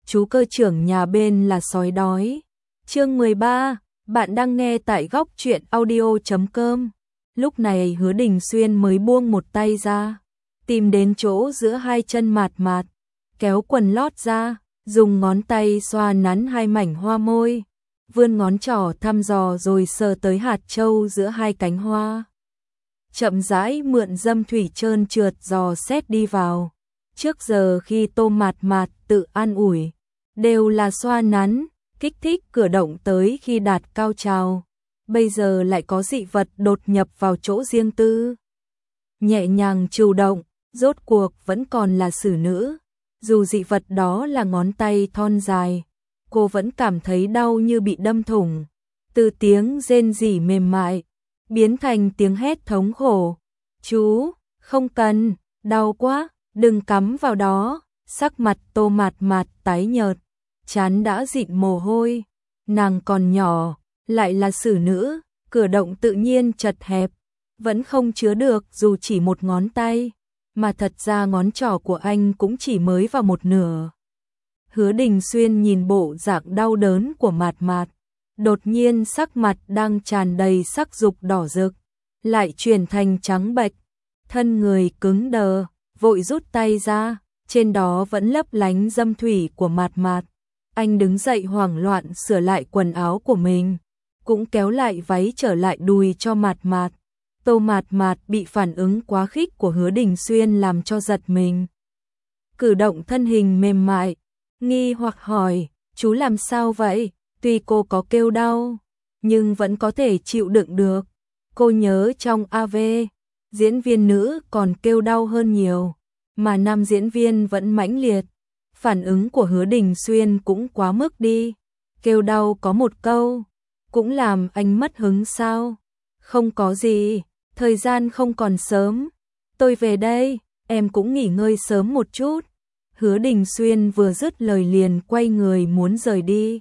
chú cơ trưởng nhà bên là sói đói. Chương 13, bạn đang nghe tại góc truyện audio.com. Lúc này Hứa Đình Xuyên mới buông một tay ra, tìm đến chỗ giữa hai chân Mạt Mạt, kéo quần lót ra, dùng ngón tay xoa nắn hai mảnh hoa môi, vươn ngón trỏ thăm dò rồi sờ tới hạt châu giữa hai cánh hoa. Chậm rãi mượn dâm thủy trơn trượt dò xét đi vào. Trước giờ khi Tô Mạt Mạt tự an ủi, đều là xoa nắn, kích thích cử động tới khi đạt cao trào. Bây giờ lại có dị vật đột nhập vào chỗ riêng tư. Nhẹ nhàng chủ động, rốt cuộc vẫn còn là xử nữ. Dù dị vật đó là ngón tay thon dài, cô vẫn cảm thấy đau như bị đâm thủng. Từ tiếng rên rỉ mềm mại, biến thành tiếng hét thống khổ. Chú, không cần, đau quá, đừng cắm vào đó. Sắc mặt Tô Mạt Mạt tái nhợt, trán đã dịn mồ hôi. Nàng còn nhỏ, lại là xử nữ, cử động tự nhiên chật hẹp, vẫn không chứa được dù chỉ một ngón tay, mà thật ra ngón trỏ của anh cũng chỉ mới vào một nửa. Hứa Đình Xuyên nhìn bộ dạng đau đớn của Mạt Mạt, đột nhiên sắc mặt đang tràn đầy sắc dục đỏ rực, lại chuyển thành trắng bệch, thân người cứng đờ, vội rút tay ra, trên đó vẫn lấp lánh dâm thủy của Mạt Mạt. Anh đứng dậy hoảng loạn sửa lại quần áo của mình, cũng kéo lại váy trở lại đùi cho Mạt Mạt. Tô Mạt Mạt bị phản ứng quá khích của Hứa Đình Xuyên làm cho giật mình. Cử động thân hình mềm mại, nghi hoặc hỏi, chú làm sao vậy? Tuy cô có kêu đau, nhưng vẫn có thể chịu đựng được. Cô nhớ trong AV, diễn viên nữ còn kêu đau hơn nhiều, mà nam diễn viên vẫn mãnh liệt. Phản ứng của Hứa Đình Xuyên cũng quá mức đi. Kêu đau có một câu, cũng làm anh mất hứng sao? Không có gì, thời gian không còn sớm. Tôi về đây, em cũng nghỉ ngơi sớm một chút. Hứa Đình Xuyên vừa dứt lời liền quay người muốn rời đi.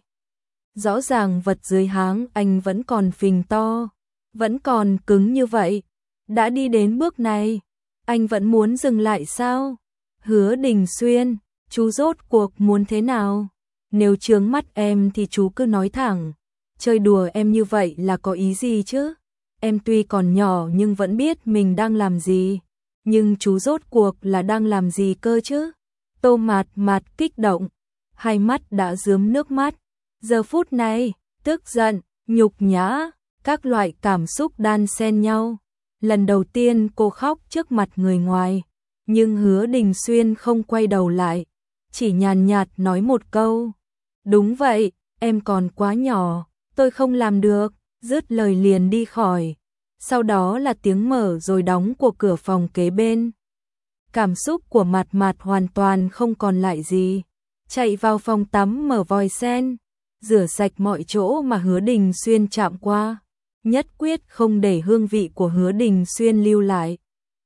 Rõ ràng vật dưới háng anh vẫn còn phình to, vẫn còn cứng như vậy. Đã đi đến bước này, anh vẫn muốn dừng lại sao? Hứa Đình Xuyên, chú rốt cuộc muốn thế nào? Nếu chướng mắt em thì chú cứ nói thẳng. Chơi đùa em như vậy là có ý gì chứ? Em tuy còn nhỏ nhưng vẫn biết mình đang làm gì. Nhưng chú rốt cuộc là đang làm gì cơ chứ? Tô Mạt Mạt kích động, hai mắt đã rướm nước mắt. Giờ phút này, tức giận, nhục nhã, các loại cảm xúc đan xen nhau. Lần đầu tiên cô khóc trước mặt người ngoài, nhưng Hứa Đình Xuyên không quay đầu lại, chỉ nhàn nhạt nói một câu. Đúng vậy, em còn quá nhỏ, tôi không làm được, dứt lời liền đi khỏi. Sau đó là tiếng mở rồi đóng của cửa phòng kế bên. Cảm xúc của Mạt Mạt hoàn toàn không còn lại gì. Chạy vào phòng tắm mở vòi sen, rửa sạch mọi chỗ mà Hứa Đình Xuyên chạm qua. Nhất quyết không để hương vị của Hứa Đình Xuyên lưu lại.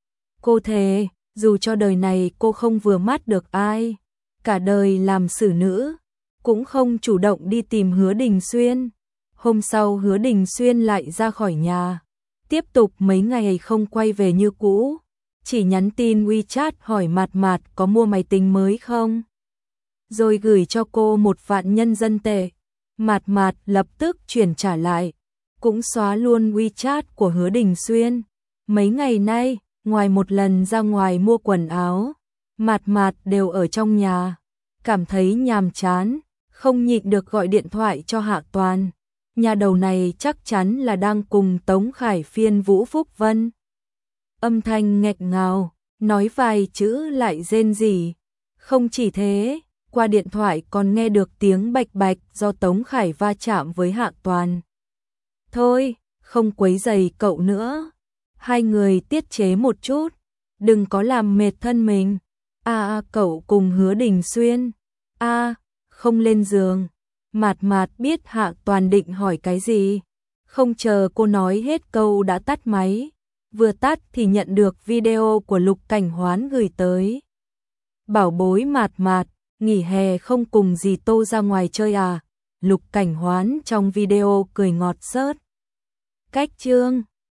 Cô thề, dù cho đời này cô không vừa mắt được ai, cả đời làm xử nữ, cũng không chủ động đi tìm Hứa Đình Xuyên. Hôm sau Hứa Đình Xuyên lại ra khỏi nhà, tiếp tục mấy ngày không quay về như cũ, chỉ nhắn tin WeChat hỏi Mạt Mạt có mua máy tính mới không, rồi gửi cho cô 1.000.000 nhân dân tệ. Mạt Mạt lập tức chuyển trả lại, cũng xóa luôn WeChat của Hứa Đình Xuyên. Mấy ngày nay, ngoài một lần ra ngoài mua quần áo, Mạt Mạt đều ở trong nhà, cảm thấy nhàm chán, không nhịn được gọi điện thoại cho Hạ Toàn. Nhà đầu này chắc chắn là đang cùng Tống Khải phiên Vũ Phúc Vân. Âm thanh nghẹt ngào, nói vài chữ lại rên rỉ. Không chỉ thế, qua điện thoại còn nghe được tiếng bạch bạch do Tống Khải va chạm với Hạ Toàn. Thôi, không quấy rầy cậu nữa. Hai người tiết chế một chút, đừng có làm mệt thân mình. Cậu cùng Hứa Đình Xuyên. Không lên giường. Mạt Mạt biết Hạ Toàn định hỏi cái gì. Không chờ cô nói hết câu đã tắt máy. Vừa tắt thì nhận được video của Lục Cảnh Hoán gửi tới. Bảo bối Mạt Mạt, nghỉ hè không cùng dì Tô ra ngoài chơi à? Lục Cảnh Hoán trong video cười ngọt xớt. Cách chương